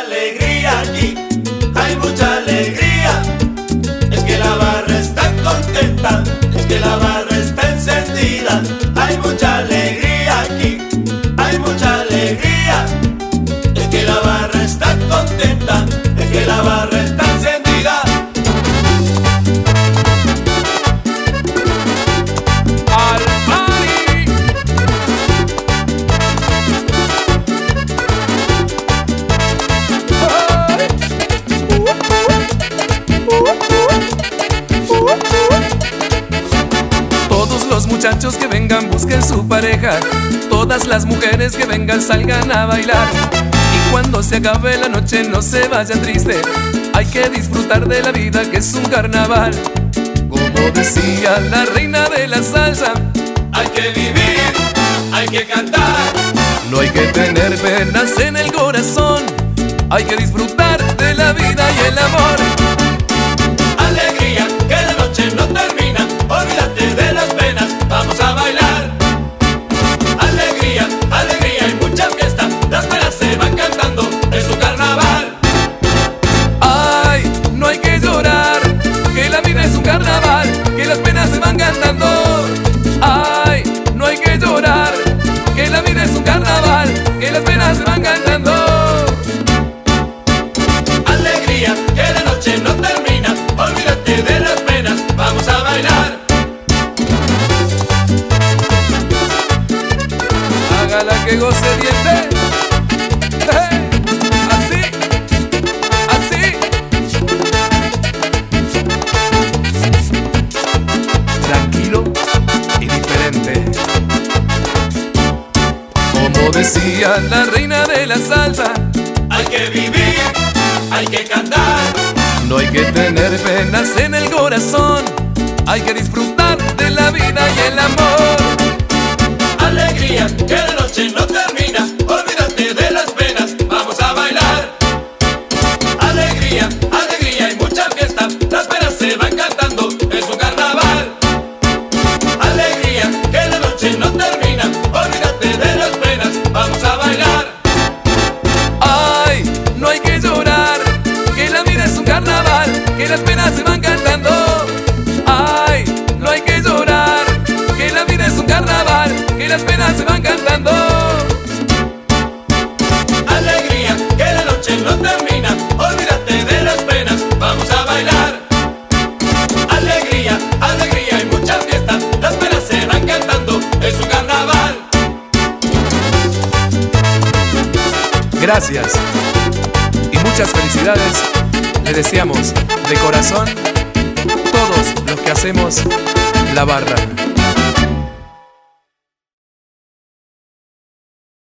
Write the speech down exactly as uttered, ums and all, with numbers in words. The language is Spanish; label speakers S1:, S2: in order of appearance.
S1: alegría aquí, hay mucha alegría. Es que la barra está contenta, es que la barra está encendida. Hay mucha alegría aquí, hay mucha alegría. Es que la barra está contenta, es que la barra está encendida.
S2: Al party. Todos los muchachos que vengan busquen su pareja, todas las mujeres que vengan salgan a bailar. Y cuando se acabe la noche no se vayan tristes, hay que disfrutar de la vida que es un carnaval. Como decía la reina de la salsa,
S1: hay que vivir, hay que cantar.
S2: no hay que tener penas en el corazón, hay que disfrutar de la vida y el amor.
S1: Alegría, que la noche no termina, olvídate de las penas, vamos a bailar. Alegría, alegría y mucha fiesta, las penas se van cantando, es un carnaval.
S2: Ay, no hay que llorar, que la vida es un carnaval, que las penas se van cantando. Ay, no hay que llorar, que la vida es un carnaval, que las penas se van cantando.
S1: Alegría, que la noche no termina, olvídate de las penas, vamos a bailar.
S2: Hágala que goce diente. Hey, así, así. Tranquilo y diferente. Como decía la reina de la salsa,
S1: Hay que vivir, hay que cantar.
S2: no hay que tener penas en el corazón, hay que disfrutar de la vida y el amor.
S1: Alegría, que la noche no termina, olvídate de las penas, vamos a bailar. Alegría, alegría y mucha fiesta, las penas se van cantando, es un carnaval. Alegría, que la noche no termina, olvídate de las penas, vamos a bailar.
S2: Ay, no hay que llorar, que la vida es un carnaval, que las penas se van cantando. Ay, no hay que llorar, que la vida es un carnaval, que las penas se van cantando.
S1: Alegría, que la noche no termina, olvídate de las penas, vamos a bailar. Alegría, alegría y mucha fiesta, las penas se van cantando, es un carnaval.
S2: Gracias y muchas felicidades le deseamos de corazón todos los que hacemos la barra.